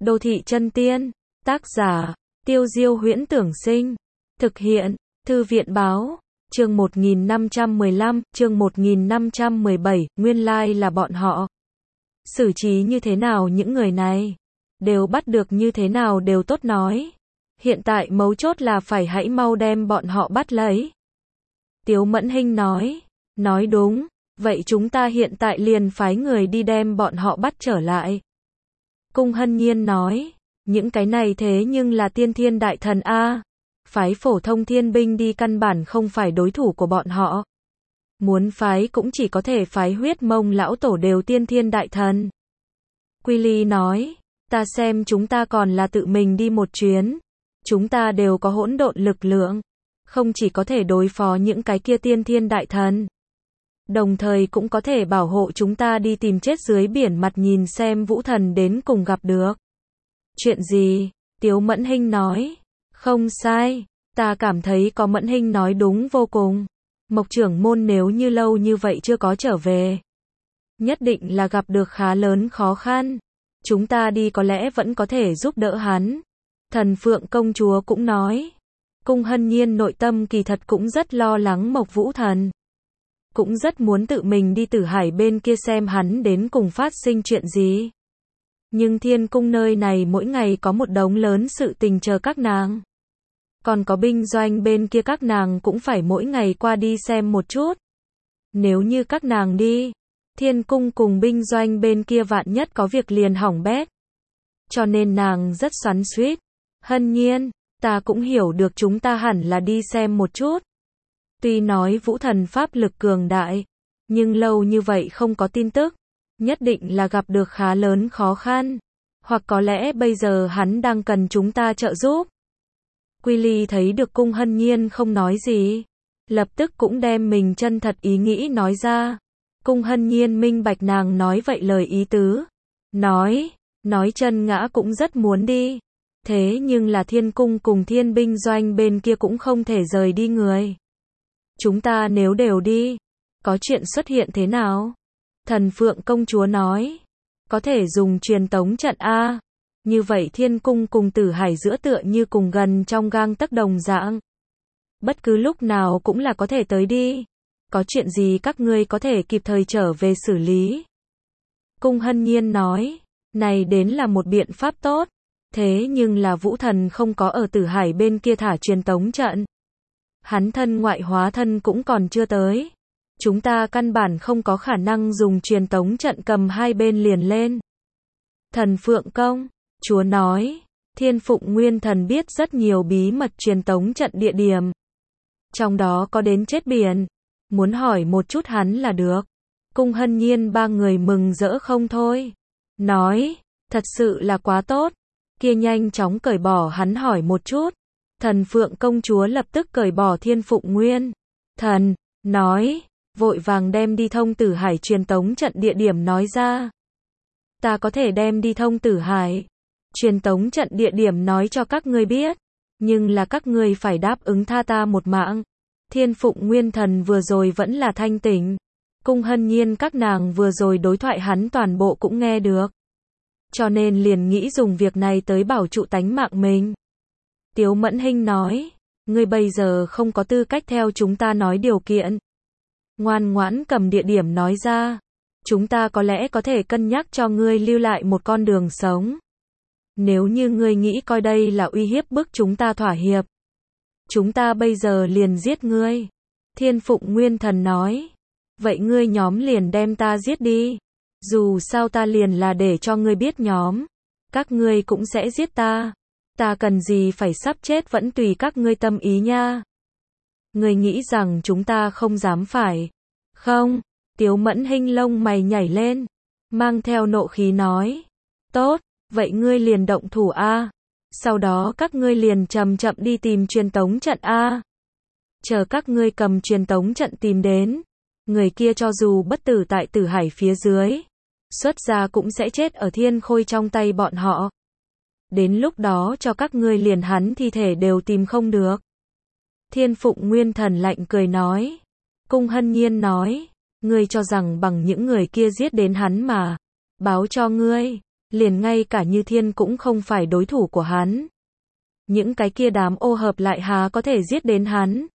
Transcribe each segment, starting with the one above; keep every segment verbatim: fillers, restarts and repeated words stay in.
Đô thị chân tiên. Tác giả, Tiêu Diêu Huyễn Tưởng Sinh. Thực hiện, Thư viện Báo. Chương một nghìn năm trăm mười lăm, chương một nghìn năm trăm mười bảy, nguyên lai là bọn họ. Xử trí như thế nào những người này? Đều bắt được như thế nào đều tốt nói. Hiện tại mấu chốt là phải hãy mau đem bọn họ bắt lấy. Tiếu Mẫn Hinh nói. Nói đúng, vậy chúng ta hiện tại liền phái người đi đem bọn họ bắt trở lại. Cung Hân Nhiên nói. Những cái này thế nhưng là tiên thiên đại thần A. Phái phổ thông thiên binh đi căn bản không phải đối thủ của bọn họ. Muốn phái cũng chỉ có thể phái huyết mông lão tổ đều tiên thiên đại thần. Quy Ly nói. Ta xem chúng ta còn là tự mình đi một chuyến. Chúng ta đều có hỗn độn lực lượng. Không chỉ có thể đối phó những cái kia tiên thiên đại thần. Đồng thời cũng có thể bảo hộ chúng ta đi tìm chết dưới biển mặt nhìn xem vũ thần đến cùng gặp được. Chuyện gì? Tiếu Mẫn Hinh nói. Không sai. Ta cảm thấy có Mẫn Hinh nói đúng vô cùng. Mộc trưởng môn nếu như lâu như vậy chưa có trở về. Nhất định là gặp được khá lớn khó khăn. Chúng ta đi có lẽ vẫn có thể giúp đỡ hắn. Thần Phượng công chúa cũng nói. Cung Hân Nhiên nội tâm kỳ thật cũng rất lo lắng Mộc Vũ Thần. Cũng rất muốn tự mình đi Tử Hải bên kia xem hắn đến cùng phát sinh chuyện gì. Nhưng thiên cung nơi này mỗi ngày có một đống lớn sự tình chờ các nàng. Còn có binh doanh bên kia các nàng cũng phải mỗi ngày qua đi xem một chút. Nếu như các nàng đi, thiên cung cùng binh doanh bên kia vạn nhất có việc liền hỏng bét. Cho nên nàng rất xoắn xuýt. Hân Nhiên, ta cũng hiểu được chúng ta hẳn là đi xem một chút. Tuy nói vũ thần pháp lực cường đại, nhưng lâu như vậy không có tin tức. Nhất định là gặp được khá lớn khó khăn. Hoặc có lẽ bây giờ hắn đang cần chúng ta trợ giúp. Quy Ly thấy được Cung Hân Nhiên không nói gì. Lập tức cũng đem mình chân thật ý nghĩ nói ra. Cung Hân Nhiên minh bạch nàng nói vậy lời ý tứ. Nói, nói chân ngã cũng rất muốn đi. Thế nhưng là thiên cung cùng thiên binh doanh bên kia cũng không thể rời đi người. Chúng ta nếu đều đi, có chuyện xuất hiện thế nào? Thần Phượng công chúa nói. Có thể dùng truyền tống trận A. Như vậy thiên cung cùng Tử Hải giữa tựa như cùng gần trong gang tấc đồng dạng. Bất cứ lúc nào cũng là có thể tới đi. Có chuyện gì các ngươi có thể kịp thời trở về xử lý. Cung Hân Nhiên nói. Này đến là một biện pháp tốt. Thế nhưng là vũ thần không có ở Tử Hải bên kia thả truyền tống trận. Hắn thân ngoại hóa thân cũng còn chưa tới. Chúng ta căn bản không có khả năng dùng truyền tống trận cầm hai bên liền lên. Thần Phượng công chúa nói. Thiên Phụng Nguyên Thần biết rất nhiều bí mật truyền tống trận địa điểm. Trong đó có đến chết biển. Muốn hỏi một chút hắn là được. Cung Hân Nhiên ba người mừng rỡ không thôi. Nói. Thật sự là quá tốt. Kia nhanh chóng cởi bỏ hắn hỏi một chút. Thần Phượng công chúa lập tức cởi bỏ Thiên Phụng Nguyên Thần. Nói. Vội vàng đem đi thông Tử Hải truyền tống trận địa điểm nói ra. Ta có thể đem đi thông Tử Hải truyền tống trận địa điểm nói cho các ngươi biết. Nhưng là các ngươi phải đáp ứng tha ta một mạng. Thiên Phụng Nguyên Thần vừa rồi vẫn là thanh tỉnh. Cung Hân Nhiên các nàng vừa rồi đối thoại hắn toàn bộ cũng nghe được. Cho nên liền nghĩ dùng việc này tới bảo trụ tánh mạng mình. Tiếu Mẫn Hinh nói. Ngươi bây giờ không có tư cách theo chúng ta nói điều kiện. Ngoan ngoãn cầm địa điểm nói ra. Chúng ta có lẽ có thể cân nhắc cho ngươi lưu lại một con đường sống. Nếu như ngươi nghĩ coi đây là uy hiếp bức chúng ta thỏa hiệp. Chúng ta bây giờ liền giết ngươi. Thiên Phụng Nguyên Thần nói. Vậy ngươi nhóm liền đem ta giết đi. Dù sao ta liền là để cho ngươi biết nhóm. Các ngươi cũng sẽ giết ta. Ta cần gì phải sắp chết vẫn tùy các ngươi tâm ý nha. Ngươi nghĩ rằng chúng ta không dám phải. Không. Tiếu Mẫn Hinh lông mày nhảy lên. Mang theo nộ khí nói. Tốt. Vậy ngươi liền động thủ A. Sau đó các ngươi liền chậm chậm đi tìm truyền tống trận A. Chờ các ngươi cầm truyền tống trận tìm đến. Người kia cho dù bất tử tại Tử Hải phía dưới. Xuất ra cũng sẽ chết ở thiên khôi trong tay bọn họ. Đến lúc đó cho các ngươi liền hắn thi thể đều tìm không được. Thiên Phụng Nguyên Thần lạnh cười nói. Cung Hân Nhiên nói. Ngươi cho rằng bằng những người kia giết đến hắn mà. Báo cho ngươi. liền ngay cả Như Thiên cũng không phải đối thủ của hắn. Những cái kia đám ô hợp lại há có thể giết đến hắn.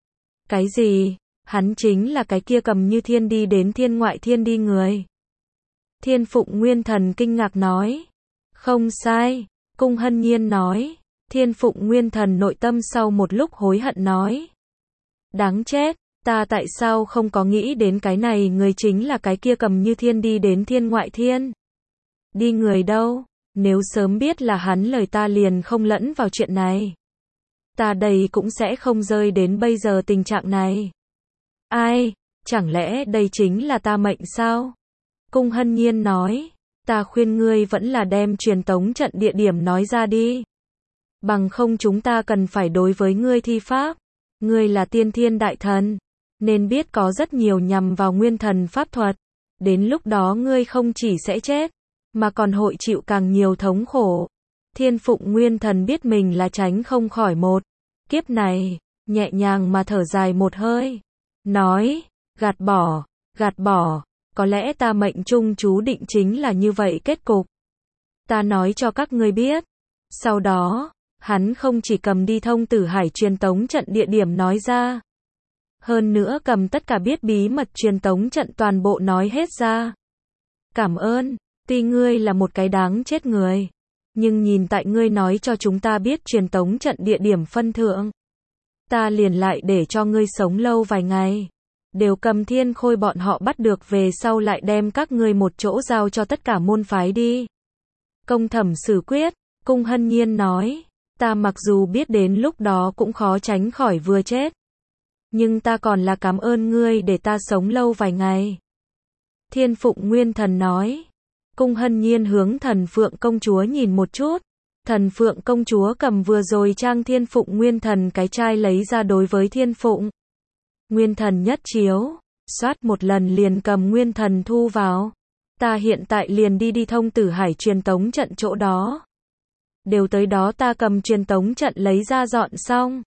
Cái gì? Hắn chính là cái kia cầm Như Thiên đi đến thiên ngoại thiên đi người. Thiên Phụng Nguyên Thần kinh ngạc nói. Không sai, Cung Hân Nhiên nói. Thiên Phụng Nguyên Thần nội tâm sau một lúc hối hận nói. Đáng chết, ta tại sao không có nghĩ đến cái này người chính là cái kia cầm Như Thiên đi đến thiên ngoại thiên. Đi người đâu, nếu sớm biết là hắn lời ta liền không lẫn vào chuyện này. Ta đây cũng sẽ không rơi đến bây giờ tình trạng này. Ai, chẳng lẽ đây chính là ta mệnh sao? Cung Hân Nhiên nói, ta khuyên ngươi vẫn là đem truyền tống trận địa điểm nói ra đi. Bằng không chúng ta cần phải đối với ngươi thi pháp. Ngươi là tiên thiên đại thần, nên biết có rất nhiều nhằm vào nguyên thần pháp thuật. Đến lúc đó ngươi không chỉ sẽ chết, mà còn hội chịu càng nhiều thống khổ. Thiên Phụng Nguyên Thần biết mình là tránh không khỏi một kiếp này, nhẹ nhàng mà thở dài một hơi. Nói, gạt bỏ, gạt bỏ, có lẽ ta mệnh trung chú định chính là như vậy kết cục. Ta nói cho các ngươi biết. Sau đó, hắn không chỉ cầm đi thông tử hải truyền tống trận địa điểm nói ra. Hơn nữa cầm tất cả biết bí mật truyền tống trận toàn bộ nói hết ra. Cảm ơn, tuy ngươi là một cái đáng chết người. Nhưng nhìn tại ngươi nói cho chúng ta biết truyền tống trận địa điểm phân thượng. Ta liền lại để cho ngươi sống lâu vài ngày. Đều cầm thiên khôi bọn họ bắt được về sau lại đem các ngươi một chỗ giao cho tất cả môn phái đi. Công thẩm xử quyết, Cung Hân Nhiên nói. Ta mặc dù biết đến lúc đó cũng khó tránh khỏi vừa chết. Nhưng ta còn là cảm ơn ngươi để ta sống lâu vài ngày. Thiên Phụng Nguyên Thần nói. Cung Hân Nhiên hướng Thần Phượng công chúa nhìn một chút. Thần Phượng công chúa cầm vừa rồi trang Thiên Phụng Nguyên Thần cái chai lấy ra đối với Thiên Phụng Nguyên Thần nhất chiếu, xoát một lần liền cầm Nguyên Thần thu vào. Ta hiện tại liền đi đi thông tử hải truyền tống trận chỗ đó. Đều tới đó ta cầm truyền tống trận lấy ra dọn xong.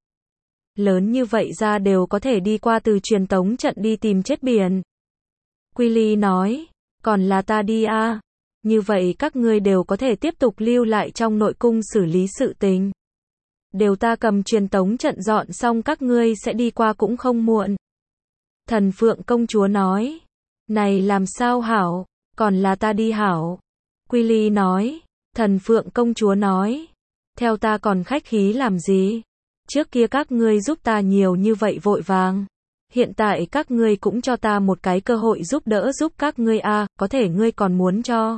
Lớn như vậy ra đều có thể đi qua từ truyền tống trận đi tìm chết biển. Quy Ly nói, còn là ta đi a. Như vậy các ngươi đều có thể tiếp tục lưu lại trong nội cung xử lý sự tình. Đều ta cầm truyền tống trận dọn xong các ngươi sẽ đi qua cũng không muộn. Thần Phượng công chúa nói, này làm sao hảo, còn là ta đi hảo. Quy Ly nói, Thần Phượng công chúa nói, theo ta còn khách khí làm gì? Trước kia các ngươi giúp ta nhiều như vậy vội vàng. Hiện tại các ngươi cũng cho ta một cái cơ hội giúp đỡ giúp các ngươi a, à, có thể ngươi còn muốn cho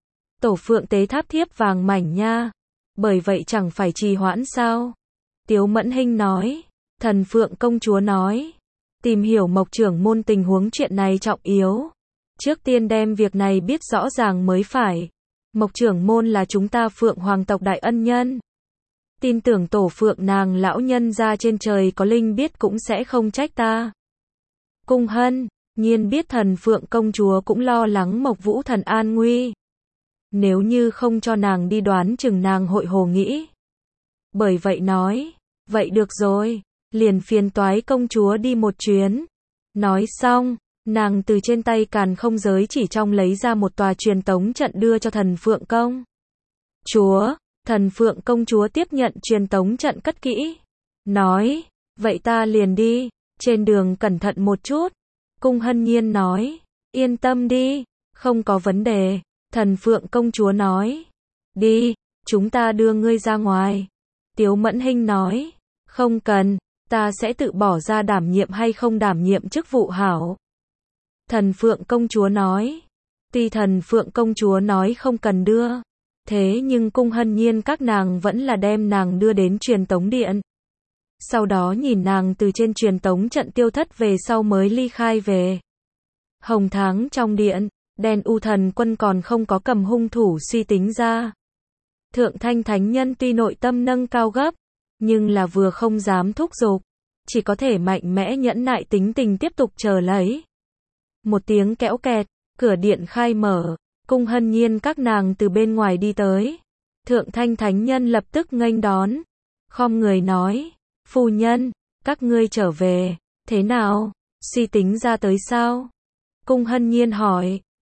Tổ Phượng tế tháp thiếp vàng mảnh nha. Bởi vậy chẳng phải trì hoãn sao? Tiếu Mẫn Hinh nói. Thần Phượng công chúa nói. Tìm hiểu Mộc trưởng môn tình huống chuyện này trọng yếu. Trước tiên đem việc này biết rõ ràng mới phải. Mộc trưởng môn là chúng ta Phượng Hoàng tộc đại ân nhân. Tin tưởng Tổ Phượng nàng lão nhân ra trên trời có linh biết cũng sẽ không trách ta. Cung Hân Nhiên biết Thần Phượng công chúa cũng lo lắng Mộc Vũ Thần an nguy. Nếu như không cho nàng đi đoán chừng nàng hội hồ nghĩ. Bởi vậy nói, vậy được rồi, liền phiền toái công chúa đi một chuyến. Nói xong, nàng từ trên tay Càn Không Giới chỉ trong lấy ra một tòa truyền tống trận đưa cho Thần Phượng công chúa. Thần Phượng công chúa tiếp nhận truyền tống trận cất kỹ. Nói, vậy ta liền đi, trên đường cẩn thận một chút. Cung Hân Nhiên nói, yên tâm đi, không có vấn đề. Thần Phượng công chúa nói, đi, chúng ta đưa ngươi ra ngoài. Tiếu Mẫn Hinh nói, không cần, ta sẽ tự bỏ ra đảm nhiệm hay không đảm nhiệm chức vụ hảo. Thần Phượng công chúa nói, tuy Thần Phượng công chúa nói không cần đưa, thế nhưng Cung Hân Nhiên các nàng vẫn là đem nàng đưa đến truyền tống điện. Sau đó nhìn nàng từ trên truyền tống trận tiêu thất về sau mới ly khai về. Hồng tháng trong điện, Đen U Thần Quân còn không có cầm hung thủ suy tính ra. Thượng Thanh Thánh Nhân tuy nội tâm nâng cao gấp, nhưng là vừa không dám thúc giục, chỉ có thể mạnh mẽ nhẫn nại tính tình tiếp tục chờ lấy. Một tiếng kẽo kẹt, cửa điện khai mở, Cung Hân Nhiên các nàng từ bên ngoài đi tới. Thượng Thanh Thánh Nhân lập tức nghênh đón, khom người nói, phu nhân, các ngươi trở về, thế nào, suy tính ra tới sao? Cung Hân Nhiên hỏi,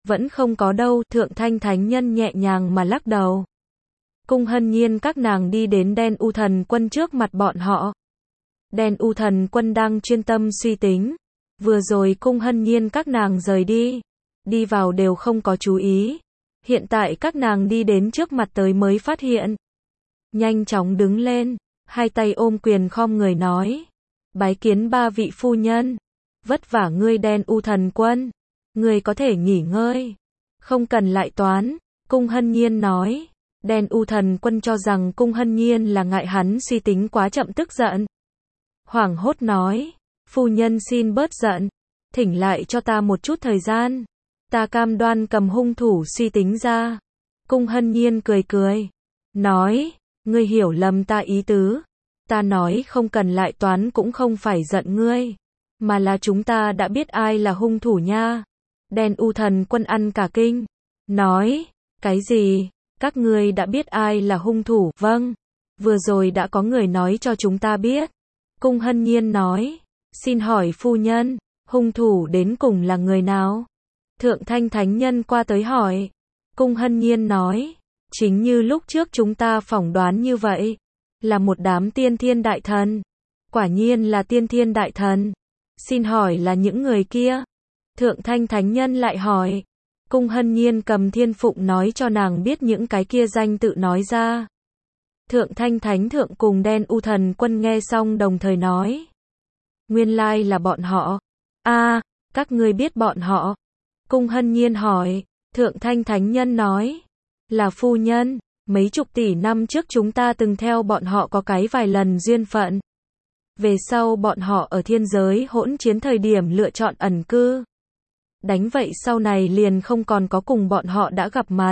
Vẫn không có đâu, Thượng Thanh Thánh Nhân nhẹ nhàng mà lắc đầu. Cung Hân Nhiên các nàng đi đến Đen U Thần Quân trước mặt bọn họ. Đen U Thần Quân đang chuyên tâm suy tính. Vừa rồi Cung Hân Nhiên các nàng rời đi. Đi vào đều không có chú ý. Hiện tại các nàng đi đến trước mặt tới mới phát hiện. Nhanh chóng đứng lên. Hai tay ôm quyền khom người nói. Bái kiến ba vị phu nhân. Vất vả ngươi Đen U Thần Quân. Ngươi có thể nghỉ ngơi. Không cần lại toán. Cung Hân Nhiên nói. Đen U Thần Quân cho rằng Cung Hân Nhiên là ngại hắn suy tính quá chậm tức giận. Hoảng hốt nói. Phu nhân xin bớt giận. Thỉnh lại cho ta một chút thời gian. Ta cam đoan cầm hung thủ suy tính ra. Cung Hân Nhiên cười cười. Nói. Ngươi hiểu lầm ta ý tứ. Ta nói không cần lại toán cũng không phải giận ngươi. Mà là chúng ta đã biết ai là hung thủ nha. Đen U Thần Quân ăn cả kinh. Nói. Cái gì? Các ngươi đã biết ai là hung thủ? Vâng. Vừa rồi đã có người nói cho chúng ta biết. Cung Hân Nhiên nói. Xin hỏi phu nhân, hung thủ đến cùng là người nào? Thượng Thanh Thánh Nhân qua tới hỏi. Cung Hân Nhiên nói. Chính như lúc trước chúng ta phỏng đoán như vậy. Là một đám tiên thiên đại thần. Quả nhiên là tiên thiên đại thần. Xin hỏi là những người kia? Thượng Thanh Thánh Nhân lại hỏi. Cung Hân Nhiên cầm thiên phụng nói cho nàng biết những cái kia danh tự nói ra. Thượng Thanh Thánh Thượng cùng Đen U Thần Quân nghe xong đồng thời nói. Nguyên lai là bọn họ. A, à, các ngươi biết bọn họ. Cung Hân Nhiên hỏi. Thượng Thanh Thánh Nhân nói. Là phu nhân, mấy chục tỷ năm trước chúng ta từng theo bọn họ có cái vài lần duyên phận. Về sau bọn họ ở thiên giới hỗn chiến thời điểm lựa chọn ẩn cư. Đánh vậy sau này liền không còn có cùng bọn họ đã gặp mặt.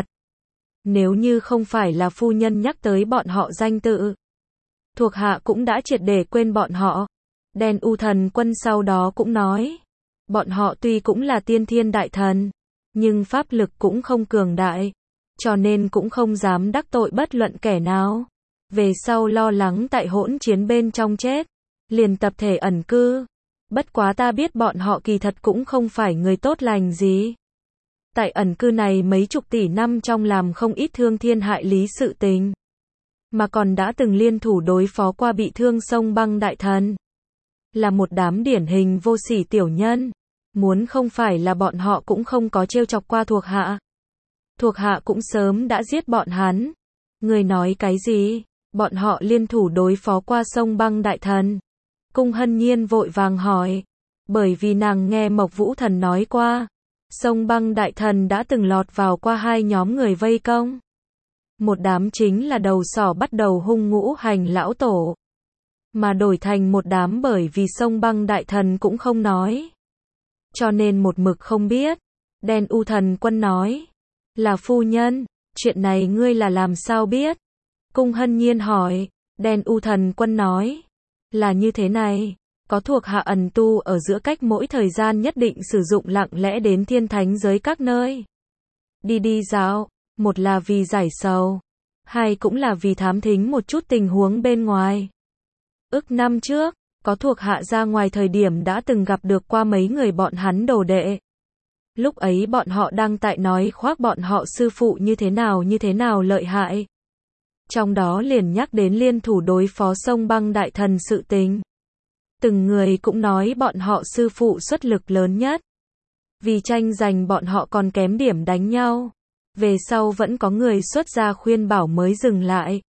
Nếu như không phải là phu nhân nhắc tới bọn họ danh tự, thuộc hạ cũng đã triệt để quên bọn họ. Đen U Thần Quân sau đó cũng nói. Bọn họ tuy cũng là tiên thiên đại thần, nhưng pháp lực cũng không cường đại. Cho nên cũng không dám đắc tội bất luận kẻ nào. Về sau lo lắng tại hỗn chiến bên trong chết. Liền tập thể ẩn cư. Bất quá ta biết bọn họ kỳ thật cũng không phải người tốt lành gì. Tại ẩn cư này mấy chục tỷ năm trong làm không ít thương thiên hại lý sự tình. Mà còn đã từng liên thủ đối phó qua bị thương sông băng đại thần. Là một đám điển hình vô sỉ tiểu nhân. Muốn không phải là bọn họ cũng không có trêu chọc qua thuộc hạ. Thuộc hạ cũng sớm đã giết bọn hắn. Người nói cái gì? Bọn họ liên thủ đối phó qua sông băng đại thần. Cung Hân Nhiên vội vàng hỏi. Bởi vì nàng nghe Mộc Vũ Thần nói qua. Sông băng đại thần đã từng lọt vào qua hai nhóm người vây công. Một đám chính là đầu sỏ bắt đầu hung ngũ hành lão tổ. Mà đổi thành một đám bởi vì sông băng đại thần cũng không nói. Cho nên một mực không biết. Đen U Thần Quân nói. Là phu nhân, chuyện này ngươi là làm sao biết? Cung Hân Nhiên hỏi. Đen U Thần Quân nói. Là như thế này. Có thuộc hạ ẩn tu ở giữa cách mỗi thời gian nhất định sử dụng lặng lẽ đến thiên thánh giới các nơi. Đi đi dạo. Một là vì giải sầu. Hai cũng là vì thám thính một chút tình huống bên ngoài. Ước năm trước, có thuộc hạ ra ngoài thời điểm đã từng gặp được qua mấy người bọn hắn đồ đệ. Lúc ấy bọn họ đang tại nói khoác bọn họ sư phụ như thế nào như thế nào lợi hại. Trong đó liền nhắc đến liên thủ đối phó sông băng đại thần sự tình. Từng người cũng nói bọn họ sư phụ xuất lực lớn nhất. Vì tranh giành bọn họ còn kém điểm đánh nhau. Về sau vẫn có người xuất ra khuyên bảo mới dừng lại.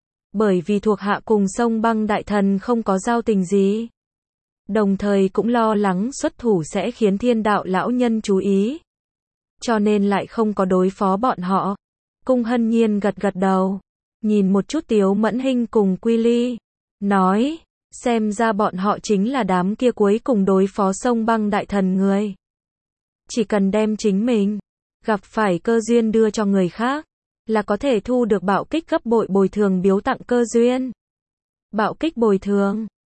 Bởi vì thuộc hạ cùng sông băng đại thần không có giao tình gì. Đồng thời cũng lo lắng xuất thủ sẽ khiến thiên đạo lão nhân chú ý. Cho nên lại không có đối phó bọn họ. Cung Hân Nhiên gật gật đầu. Nhìn một chút Tiếu Mẫn Hinh cùng Quy Ly. Nói. Xem ra bọn họ chính là đám kia cuối cùng đối phó sông băng đại thần người. Chỉ cần đem chính mình gặp phải cơ duyên đưa cho người khác. Là có thể thu được bạo kích gấp bội bồi thường biếu tặng cơ duyên. Bạo kích bồi thường.